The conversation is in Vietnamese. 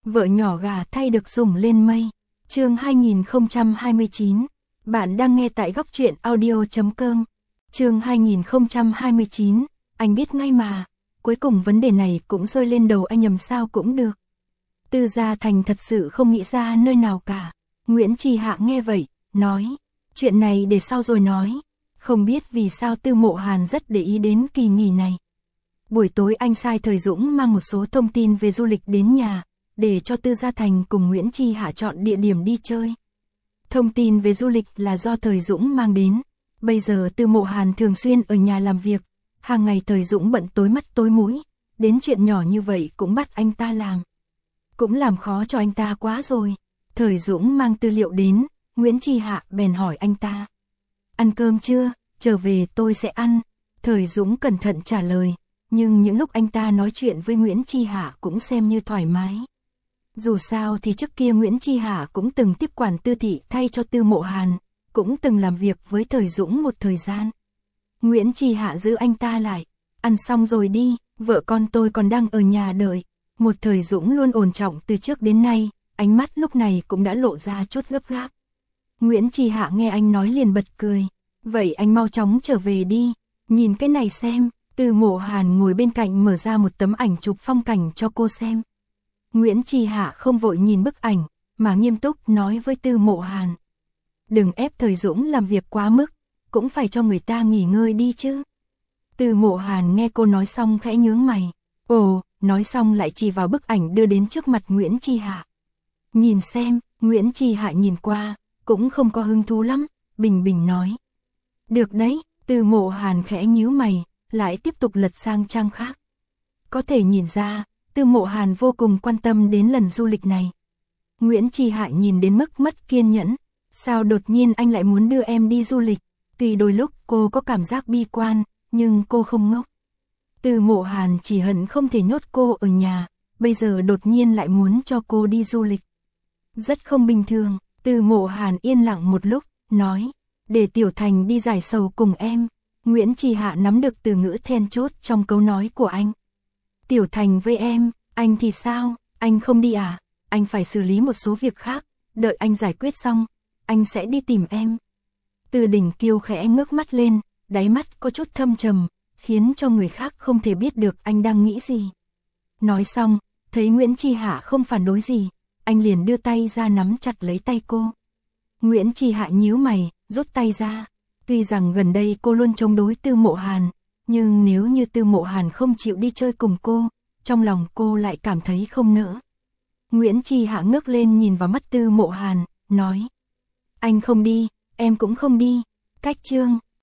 Vợ nhỏ gà thay được sủng lên mây. Chương 2029. Bạn đang nghe tại góc truyện audio.com. Chương 2029. Anh biết ngay mà. Cuối cùng vấn đề này cũng rơi lên đầu anh, nhầm sao cũng được. Tư Gia Thành thật sự không nghĩ ra nơi nào cả. Nguyễn Trì Hạ nghe vậy, nói, chuyện này để sau rồi nói. Không biết vì sao Tư Mộ Hàn rất để ý đến kỳ nghỉ này. Buổi tối anh sai Thời Dũng mang một số thông tin về du lịch đến nhà, để cho Tư Gia Thành cùng Nguyễn Trì Hạ chọn địa điểm đi chơi. Thông tin về du lịch là do Thời Dũng mang đến. Bây giờ Tư Mộ Hàn thường xuyên ở nhà làm việc, hàng ngày Thời Dũng bận tối mắt tối mũi, đến chuyện nhỏ như vậy cũng bắt anh ta làm. Cũng làm khó cho anh ta quá rồi. Thời Dũng mang tư liệu đến, Nguyễn Trì Hạ bèn hỏi anh ta. Ăn cơm chưa? Trở về tôi sẽ ăn. Thời Dũng cẩn thận trả lời, nhưng những lúc anh ta nói chuyện với Nguyễn Trì Hạ cũng xem như thoải mái. Dù sao thì trước kia Nguyễn Trì Hạ cũng từng tiếp quản Tư thị thay cho Tư Mộ Hàn, cũng từng làm việc với Thời Dũng một thời gian. Nguyễn Trì Hạ giữ anh ta lại. Ăn xong rồi đi, vợ con tôi còn đang ở nhà đợi. Một Thời Dũng luôn ổn trọng từ trước đến nay, ánh mắt lúc này cũng đã lộ ra chút gấp gáp. Nguyễn Trì Hạ nghe anh nói liền bật cười. Vậy anh mau chóng trở về đi, nhìn cái này xem. Tư Mộ Hàn ngồi bên cạnh mở ra một tấm ảnh chụp phong cảnh cho cô xem. Nguyễn Trì Hạ không vội nhìn bức ảnh, mà nghiêm túc nói với Tư Mộ Hàn. Đừng ép Thời Dũng làm việc quá mức, cũng phải cho người ta nghỉ ngơi đi chứ. Tư Mộ Hàn nghe cô nói xong khẽ nhướng mày. Ồ, nói xong lại chỉ vào bức ảnh đưa đến trước mặt Nguyễn Trì Hạ. Nhìn xem, Nguyễn Trì Hạ nhìn qua, cũng không có hứng thú lắm, bình bình nói. Được đấy, Tư Mộ Hàn khẽ nhíu mày, lại tiếp tục lật sang trang khác. Có thể nhìn ra, Tư Mộ Hàn vô cùng quan tâm đến lần du lịch này. Nguyễn Trì Hạ nhìn đến mức mất kiên nhẫn. Sao đột nhiên anh lại muốn đưa em đi du lịch? Tuy đôi lúc cô có cảm giác bi quan, nhưng cô không ngốc. Tư Mộ Hàn chỉ hận không thể nhốt cô ở nhà, bây giờ đột nhiên lại muốn cho cô đi du lịch. Rất không bình thường. Tư Mộ Hàn yên lặng một lúc, nói, để Tiểu Thành đi giải sầu cùng em. Nguyễn Trì Hạ nắm được từ ngữ then chốt trong câu nói của anh. Tiểu Thành với em, anh thì sao? Anh không đi à? Anh phải xử lý một số việc khác, đợi anh giải quyết xong, anh sẽ đi tìm em. Từ Đỉnh Kiêu khẽ ngước mắt lên, đáy mắt có chút thâm trầm, khiến cho người khác không thể biết được anh đang nghĩ gì. Nói xong, thấy Nguyễn Trì Hạ không phản đối gì, anh liền đưa tay ra nắm chặt lấy tay cô. Nguyễn Trì Hạ nhíu mày, rút tay ra. Tuy rằng gần đây cô luôn chống đối Tư Mộ Hàn, nhưng nếu như Tư Mộ Hàn không chịu đi chơi cùng cô, trong lòng cô lại cảm thấy không nỡ. Nguyễn Trì Hạ ngước lên nhìn vào mắt Tư Mộ Hàn, nói. Anh không đi, em cũng không đi. Cách chương